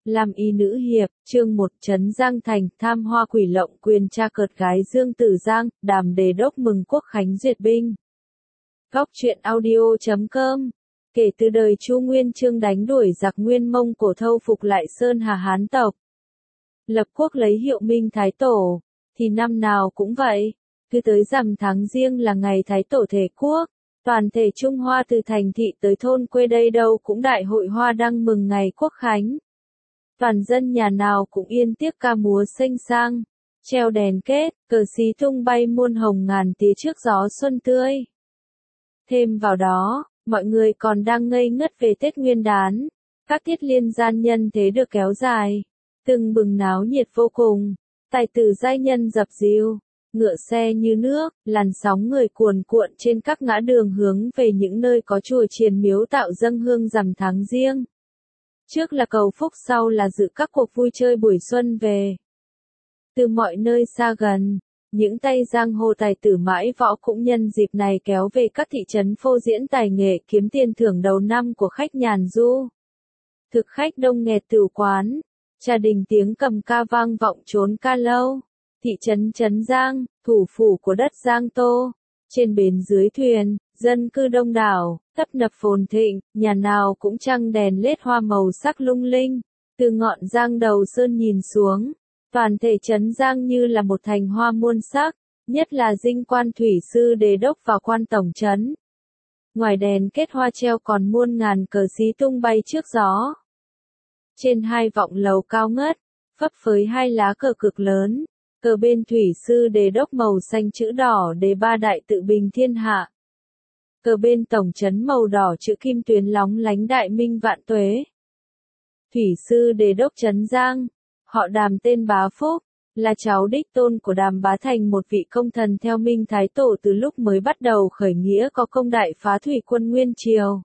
Làm y nữ hiệp, chương 1 Trấn Giang Thành, tham hoa quỷ lộng quyền cha cợt gái Dương Tử Giang, Đàm Đề Đốc mừng quốc khánh duyệt binh. Góc truyện audio.com. Kể từ đời Chu Nguyên Chương đánh đuổi giặc Nguyên Mông Cổ thâu phục lại Sơn Hà Hán tộc, lập quốc lấy hiệu Minh Thái Tổ, thì năm nào cũng vậy, cứ tới rằm tháng Giêng là ngày Thái Tổ thể quốc, toàn thể Trung Hoa từ thành thị tới thôn quê đây đâu cũng đại hội hoa đăng mừng ngày quốc khánh. Toàn dân nhà nào cũng yên tiếc ca múa xênh sang, treo đèn kết, cờ xí tung bay muôn hồng ngàn tía trước gió xuân tươi. Thêm vào đó, mọi người còn đang ngây ngất về Tết Nguyên đán, các tiết liên gian nhân thế được kéo dài, từng bừng náo nhiệt vô cùng, tài tử giai nhân dập dìu, ngựa xe như nước, làn sóng người cuồn cuộn trên các ngã đường hướng về những nơi có chùa chiền miếu tạo dâng hương rằm tháng Giêng. Trước là cầu phúc, sau là dự các cuộc vui chơi buổi xuân về. Từ mọi nơi xa gần, những tay giang hồ tài tử mãi võ cũng nhân dịp này kéo về các thị trấn phô diễn tài nghệ kiếm tiền thưởng đầu năm của khách nhàn du. Thực khách đông nghẹt tửu quán, trà đình tiếng cầm ca vang vọng trốn ca lâu. Thị trấn Trấn Giang, thủ phủ của đất Giang Tô, trên bến dưới thuyền, dân cư đông đảo, tấp nập phồn thịnh, nhà nào cũng trăng đèn led hoa màu sắc lung linh. Từ ngọn Giang Đầu Sơn nhìn xuống, toàn thể Trấn Giang như là một thành hoa muôn sắc, nhất là dinh quan thủy sư Đề Đốc và quan tổng trấn. Ngoài đèn kết hoa treo còn muôn ngàn cờ xí tung bay trước gió. Trên hai vọng lầu cao ngất, phấp phới hai lá cờ cực lớn. Cờ bên thủy sư Đề Đốc màu xanh chữ đỏ đề ba đại tự bình thiên hạ. Cờ bên tổng trấn màu đỏ chữ kim tuyến lóng lánh đại minh vạn tuế. Thủy sư Đề Đốc Trấn Giang, họ Đàm tên Bá Phúc, là cháu đích tôn của Đàm Bá Thành, một vị công thần theo Minh Thái Tổ từ lúc mới bắt đầu khởi nghĩa có công đại phá thủy quân Nguyên Triều.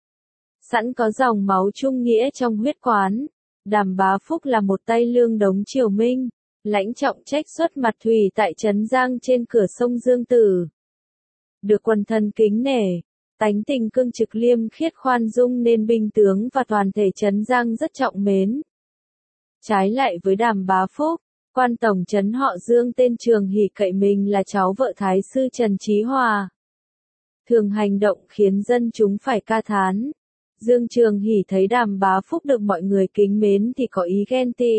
Sẵn có dòng máu trung nghĩa trong huyết quán, Đàm Bá Phúc là một tay lương đống triều Minh, lãnh trọng trách xuất mặt thủy tại Trấn Giang trên cửa sông Dương Tử. Được quần thần kính nể, tánh tình cương trực liêm khiết khoan dung nên binh tướng và toàn thể Trấn Giang rất trọng mến. Trái lại với Đàm Bá Phúc, quan tổng trấn họ Dương tên Trường Hỷ cậy mình là cháu vợ Thái sư Trần Chí Hòa. Thường hành động khiến dân chúng phải ca thán. Dương Trường Hỷ thấy Đàm Bá Phúc được mọi người kính mến thì có ý ghen tị.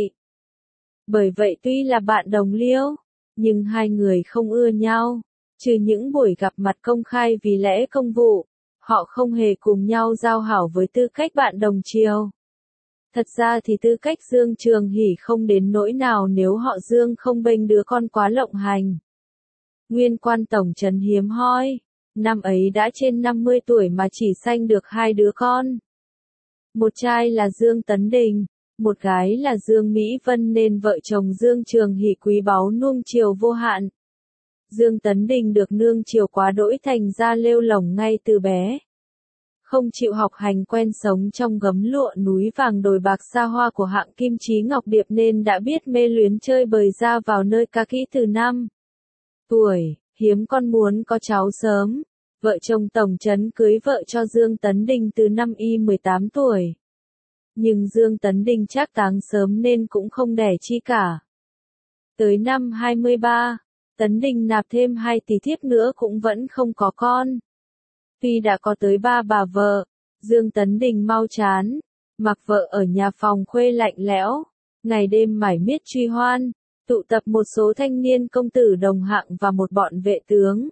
Bởi vậy tuy là bạn đồng liêu, nhưng hai người không ưa nhau, trừ những buổi gặp mặt công khai vì lẽ công vụ, họ không hề cùng nhau giao hảo với tư cách bạn đồng triều. Thật ra thì tư cách Dương Trường Hỷ không đến nỗi nào nếu họ Dương không bênh đứa con quá lộng hành. Nguyên quan tổng trấn hiếm hoi, năm ấy đã trên 50 tuổi mà chỉ sanh được hai đứa con. Một trai là Dương Tấn Đình, một gái là Dương Mỹ Vân nên vợ chồng Dương Trường Hỷ quý báu nuông chiều vô hạn. Dương Tấn Đình được nương chiều quá đỗi thành ra lêu lổng ngay từ bé. Không chịu học hành quen sống trong gấm lụa núi vàng đồi bạc xa hoa của hạng Kim Chí Ngọc Điệp nên đã biết mê luyến chơi bời ra vào nơi ca kỹ từ 5 tuổi, hiếm con muốn có cháu sớm. Vợ chồng tổng trấn cưới vợ cho Dương Tấn Đình từ năm y 18 tuổi. Nhưng Dương Tấn Đình trác táng sớm nên cũng không đẻ chi cả. Tới năm 23, Tấn Đình nạp thêm 2 tỷ thiếp nữa cũng vẫn không có con. Tuy đã có tới 3 bà vợ, Dương Tấn Đình mau chán, mặc vợ ở nhà phòng khuê lạnh lẽo, ngày đêm mải miết truy hoan, tụ tập một số thanh niên công tử đồng hạng và một bọn vệ tướng.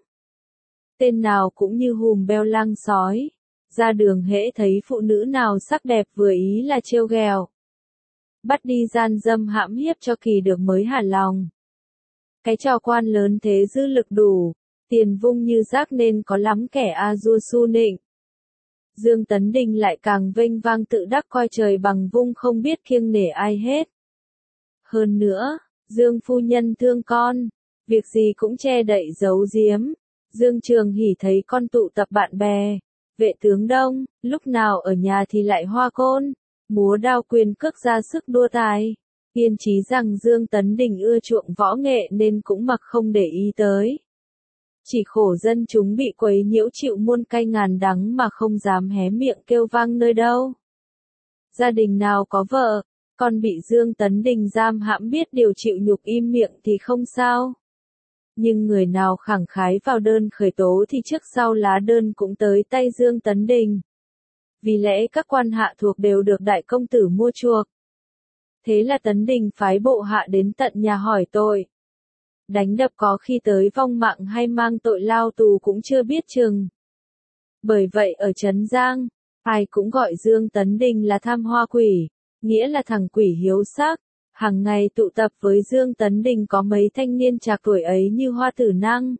Tên nào cũng như hùm beo lang sói, ra đường hễ thấy phụ nữ nào sắc đẹp vừa ý là trêu ghẹo. Bắt đi gian dâm hãm hiếp cho kỳ được mới hả lòng. Cái trò quan lớn thế dư lực đủ, tiền vung như rác nên có lắm kẻ a dua su nịnh. Dương Tấn Đình lại càng vênh vang tự đắc coi trời bằng vung không biết kiêng nể ai hết. Hơn nữa, Dương phu nhân thương con, việc gì cũng che đậy giấu giếm. Dương Trường Hỷ thấy con tụ tập bạn bè, vệ tướng đông, lúc nào ở nhà thì lại hoa côn, múa đao quyền cước ra sức đua tài. Kiên trí rằng Dương Tấn Đình ưa chuộng võ nghệ nên cũng mặc không để ý tới. Chỉ khổ dân chúng bị quấy nhiễu chịu muôn cay ngàn đắng mà không dám hé miệng kêu vang nơi đâu. Gia đình nào có vợ, Con bị Dương Tấn Đình giam hãm biết điều chịu nhục im miệng thì không sao. Nhưng người nào khẳng khái vào đơn khởi tố thì trước sau lá đơn cũng tới tay Dương Tấn Đình. Vì lẽ các quan hạ thuộc đều được đại công tử mua chuộc. Thế là Tấn Đình phái bộ hạ đến tận nhà hỏi tội. Đánh đập có khi tới vong mạng hay mang tội lao tù cũng chưa biết chừng. Bởi vậy ở Trấn Giang, ai cũng gọi Dương Tấn Đình là tham hoa quỷ, nghĩa là thằng quỷ hiếu sắc. Hàng ngày tụ tập với Dương Tấn Đình có mấy thanh niên trạc tuổi ấy như Hoa Tử Năng,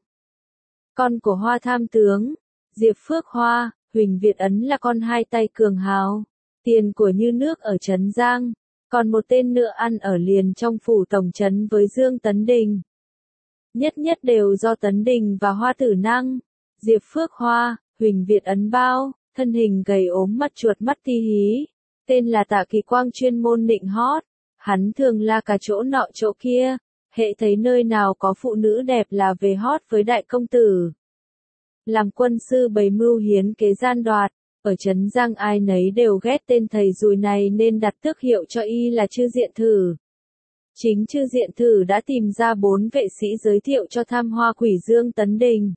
con của Hoa Tham Tướng, Diệp Phước Hoa, Huỳnh Việt Ấn là con hai tay cường hào, tiền của như nước ở Trấn Giang, còn một tên nữa ăn ở liền trong phủ tổng trấn với Dương Tấn Đình. Nhất nhất đều do Tấn Đình và Hoa Tử Năng, Diệp Phước Hoa, Huỳnh Việt Ấn bao, thân hình gầy ốm mắt chuột mắt ti hí, tên là Tạ Kỳ Quang chuyên môn nịnh hót. Hắn thường la cả chỗ nọ chỗ kia, hễ thấy nơi nào có phụ nữ đẹp là về hót với đại công tử. Làm quân sư bày mưu hiến kế gian đoạt, ở Trấn Giang ai nấy đều ghét tên thầy dùi này nên đặt tước hiệu cho y là Chư Diện Thử. Chính Chư Diện Thử đã tìm ra 4 vệ sĩ giới thiệu cho tham hoa quỷ Dương Tấn Đình.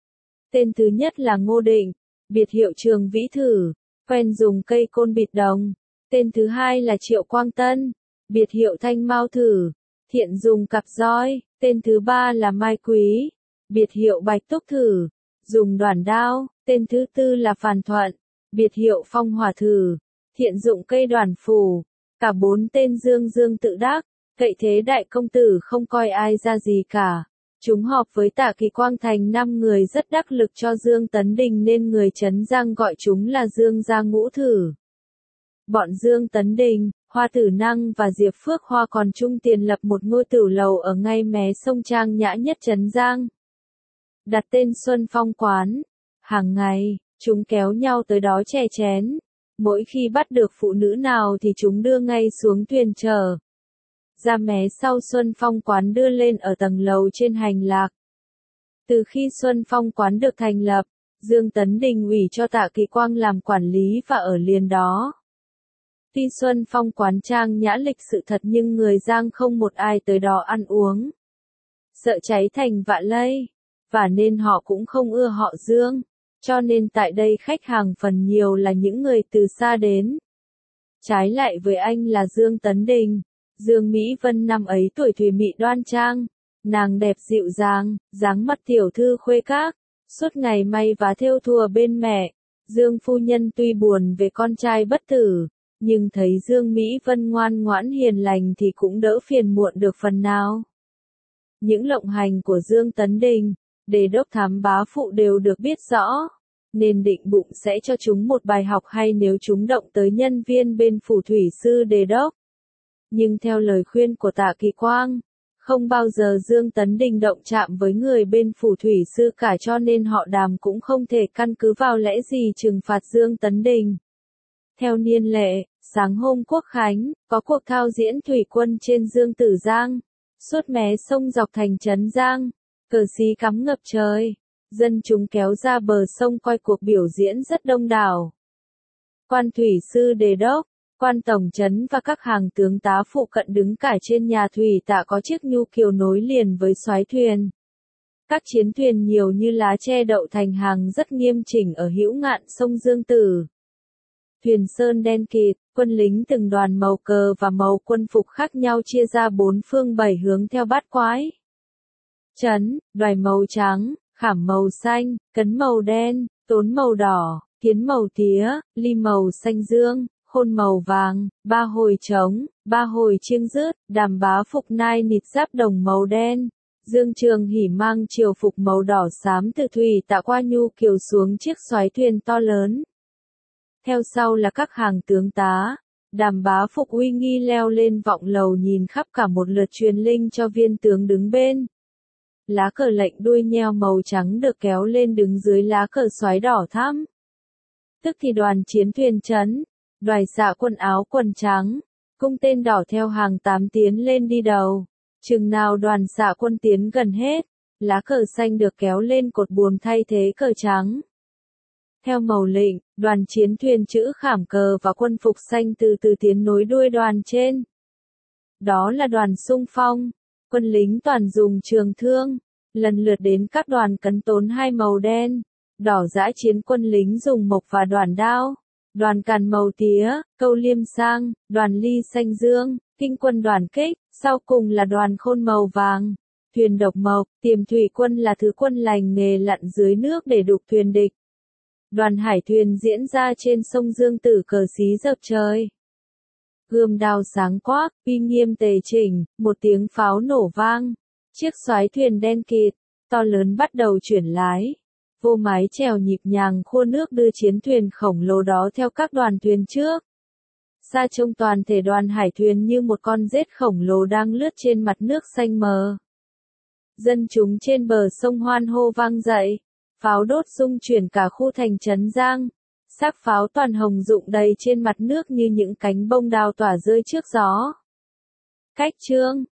Tên thứ nhất là Ngô Định, biệt hiệu Trường Vĩ Thử, quen dùng cây côn bịt đồng. Tên thứ hai là Triệu Quang Tân, biệt hiệu Thanh Mao Thử, thiện dùng cặp roi. Tên thứ ba là Mai Quý, biệt hiệu Bạch Túc Thử, dùng đoản đao. Tên thứ tư là Phàn Thuận, biệt hiệu Phong Hỏa Thử, thiện dụng cây đoản phủ. Cả 4 tên dương tự đắc, cậy thế đại công tử không coi ai ra gì cả. Chúng họp với Tạ Kỳ Quang thành 5 người rất đắc lực cho Dương Tấn Đình nên người Trấn Giang gọi chúng là Dương gia ngũ thử. Bọn Dương Tấn Đình, Hoa Tử Năng và Diệp Phước Hoa còn chung tiền lập một ngôi tửu lầu ở ngay mé sông trang nhã nhất Trấn Giang. Đặt tên Xuân Phong Quán. Hàng ngày, chúng kéo nhau tới đó chè chén. Mỗi khi bắt được phụ nữ nào thì chúng đưa ngay xuống thuyền chở ra mé sau Xuân Phong Quán đưa lên ở tầng lầu trên hành lạc. Từ khi Xuân Phong Quán được thành lập, Dương Tấn Đình ủy cho Tạ Kỳ Quang làm quản lý và ở liền đó. Tuy Xuân Phong Quán trang nhã lịch sự thật nhưng người Giang không một ai tới đó ăn uống. Sợ cháy thành vạ lây, và nên họ cũng không ưa họ Dương, cho nên tại đây khách hàng phần nhiều là những người từ xa đến. Trái lại với anh là Dương Tấn Đình, Dương Mỹ Vân năm ấy tuổi thùy mị đoan trang, nàng đẹp dịu dàng, dáng mắt tiểu thư khuê các, suốt ngày may và thêu thùa bên mẹ. Dương phu nhân tuy buồn về con trai bất tử, nhưng thấy Dương Mỹ Vân ngoan ngoãn hiền lành thì cũng đỡ phiền muộn được phần nào. Những lộng hành của Dương Tấn Đình, Đề đốc thám bá phụ đều được biết rõ, nên định bụng sẽ cho chúng một bài học hay nếu chúng động tới nhân viên bên phủ thủy sư Đề đốc. Nhưng theo lời khuyên của Tạ Kỳ Quang, không bao giờ Dương Tấn Đình động chạm với người bên phủ thủy sư cả cho nên họ Đàm cũng không thể căn cứ vào lẽ gì trừng phạt Dương Tấn Đình. Theo niên lệ, sáng hôm Quốc Khánh, có cuộc thao diễn thủy quân trên Dương Tử Giang, suốt mé sông dọc thành Trấn Giang, cờ xí cắm ngập trời, dân chúng kéo ra bờ sông coi cuộc biểu diễn rất đông đảo. Quan thủy sư Đề đốc, quan tổng trấn và các hàng tướng tá phụ cận đứng cả trên nhà thủy tạ có chiếc nhu kiều nối liền với soái thuyền. Các chiến thuyền nhiều như lá tre đậu thành hàng rất nghiêm chỉnh ở hữu ngạn sông Dương Tử. Thuyền sơn đen kịt, quân lính từng đoàn màu cờ và màu quân phục khác nhau chia ra 4 phương 7 hướng theo bát quái. Trấn, đoài màu trắng, khảm màu xanh, cấn màu đen, tốn màu đỏ, kiến màu tía, ly màu xanh dương, khôn màu vàng, 3 hồi trống, 3 hồi chiêng rứt, Đàm bá phục nai nịt giáp đồng màu đen. Dương Trường Hỉ mang triều phục màu đỏ xám từ thủy tạ qua nhu kiều xuống chiếc xoáy thuyền to lớn. Theo sau là các hàng tướng tá, Đàm bá phục uy nghi leo lên vọng lầu nhìn khắp cả một lượt truyền linh cho viên tướng đứng bên. Lá cờ lệnh đuôi nheo màu trắng được kéo lên đứng dưới lá cờ xoáy đỏ thắm. Tức thì đoàn chiến thuyền trấn, đoài xạ quân áo quần trắng, cung tên đỏ theo hàng 8 tiến lên đi đầu. Chừng nào đoàn xạ quân tiến gần hết, lá cờ xanh được kéo lên cột buồm thay thế cờ trắng. Theo màu lệnh, đoàn chiến thuyền chữ khảm cờ và quân phục xanh từ từ tiến nối đuôi đoàn trên. đó là đoàn xung phong, quân lính toàn dùng trường thương, lần lượt đến các đoàn cấn tốn hai màu đen, đỏ dã chiến quân lính dùng mộc và đoàn đao, đoàn càn màu tía, câu liêm sang, đoàn ly xanh dương, kinh quân đoàn kích, sau cùng là đoàn khôn màu vàng. Thuyền độc mộc, tiềm thủy quân là thứ quân lành nghề lặn dưới nước để đục thuyền địch. Đoàn hải thuyền diễn ra trên sông Dương Tử cờ xí dập trời. Gươm đao sáng quắc, uy nghiêm tề chỉnh, một tiếng pháo nổ vang. Chiếc soái thuyền đen kịt, to lớn bắt đầu chuyển lái. Vô mái chèo nhịp nhàng khua nước đưa chiến thuyền khổng lồ đó theo các đoàn thuyền trước. Xa trông toàn thể đoàn hải thuyền như một con rết khổng lồ đang lướt trên mặt nước xanh mờ. Dân chúng trên bờ sông hoan hô vang dậy, pháo đốt rung chuyển cả khu thành Trấn Giang, xác pháo toàn hồng rụng đầy trên mặt nước như những cánh bông đào tỏa rơi trước gió. Cách chương